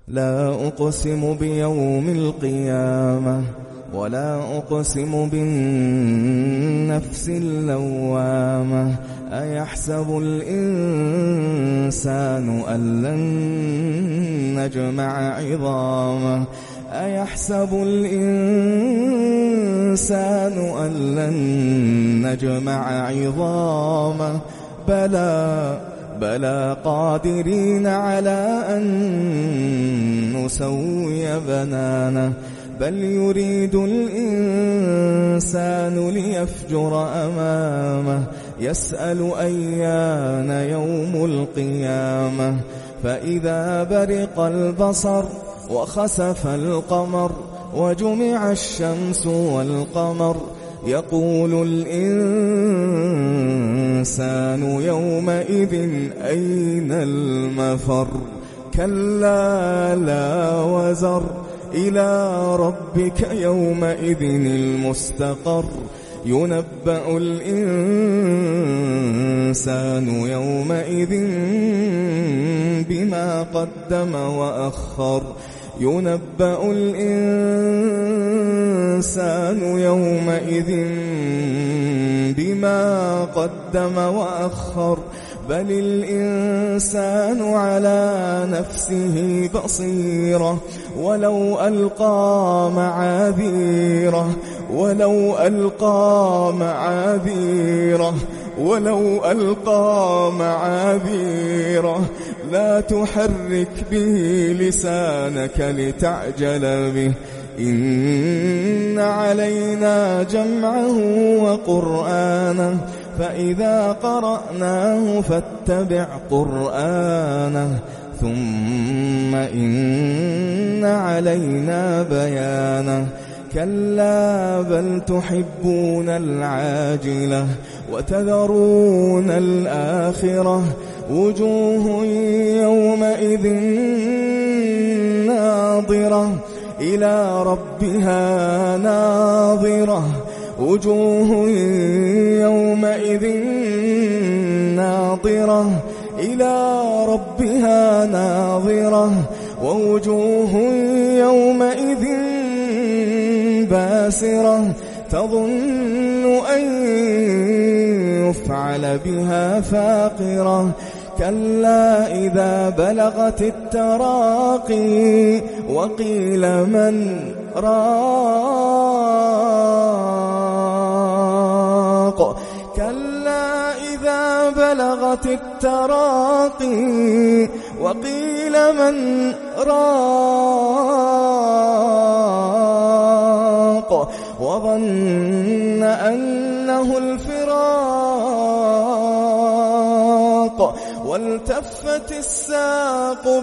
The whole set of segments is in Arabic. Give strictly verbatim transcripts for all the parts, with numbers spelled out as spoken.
لا أقسم بيوم القيامة ولا أقسم بالنفس اللوامة أيحسب الإنسان أن لن نجمع عظامه أيحسب الإنسان أن لن نجمع عظامه بلى بلى قادرين على أن نسوي بنانه بل يريد الإنسان ليفجر أمامه يسأل أيان يوم القيامة فإذا برق البصر وخسف القمر وجمع الشمس والقمر يقول الإنسان يومئذ أين المفر كلا لا وزر إلى ربك يومئذ المستقر ينبأ الإنسان يومئذ بما قدم وأخر ينبأ الإنسان يومئذ بما قدم وأخر بل الإنسان على نفسه بصيرة ولو ألقى معاذيره ولو ألقى معاذيره ولو ألقى معاذيره لا تحرك به لسانك لتعجل به إن علينا جمعه وقرآنه فإذا قرأناه فاتبع قرآنه ثم إن علينا بيانه كلا بل تحبون العاجلة وتذرون الآخرة وجوه يومئذ ناظرة إلى ربها ناظرة وجوه يومئذ ناظرة إلى ربها ناظرة ووجوه يومئذ باسرة تظن أن يفعل بها فاقرة كلا إذا بلغت التراقي وقيل من راق كلا إذا بلغت التراقي وقيل من راق وظن أنه الفراق والتفت الساق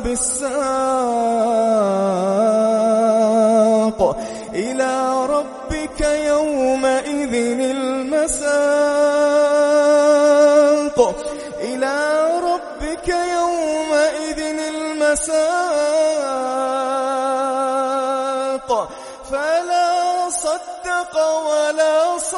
بالساق إلى ربك يومئذ المساق إلى ربك يومئذ المساق فلا صدق ولا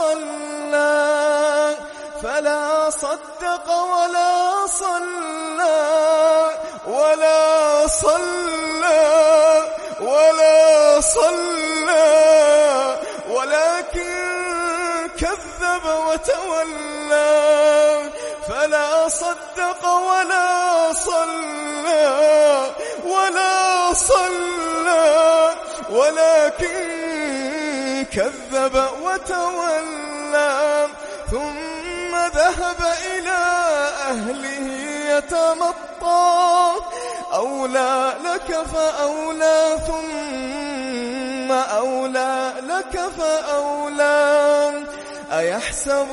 صلى فلا صدق ولا صلى ولا صلى ولا صلى ولكن كذب وتولى فلا صدق ولا صلى ولا صلى ولكن كذب وتولى ثم ذهب إلى أهله يتمطى أولى لك فأولى ثم أولى لك فأولى أيحسب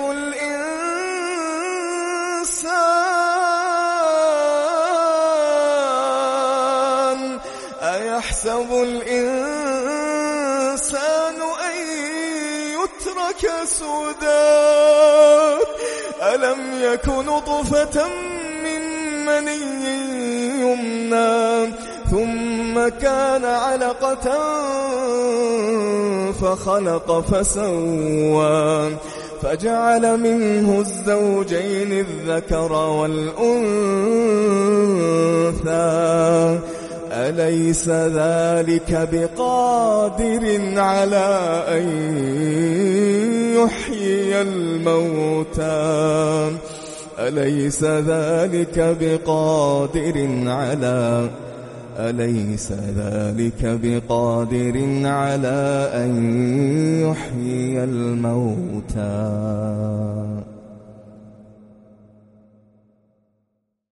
الإنسان أيحسب الإنسان أن يترك سدى ألم يك نطفة من مني يمنى ثم كان علقة فخلق فسوى فجعل منه الزوجين الذكر والأنثى أليس ذلك بقادر على أن يحيي الموتى أليس ذلك بقادر على أليس ذلك بقادر على أن يحيي الموتى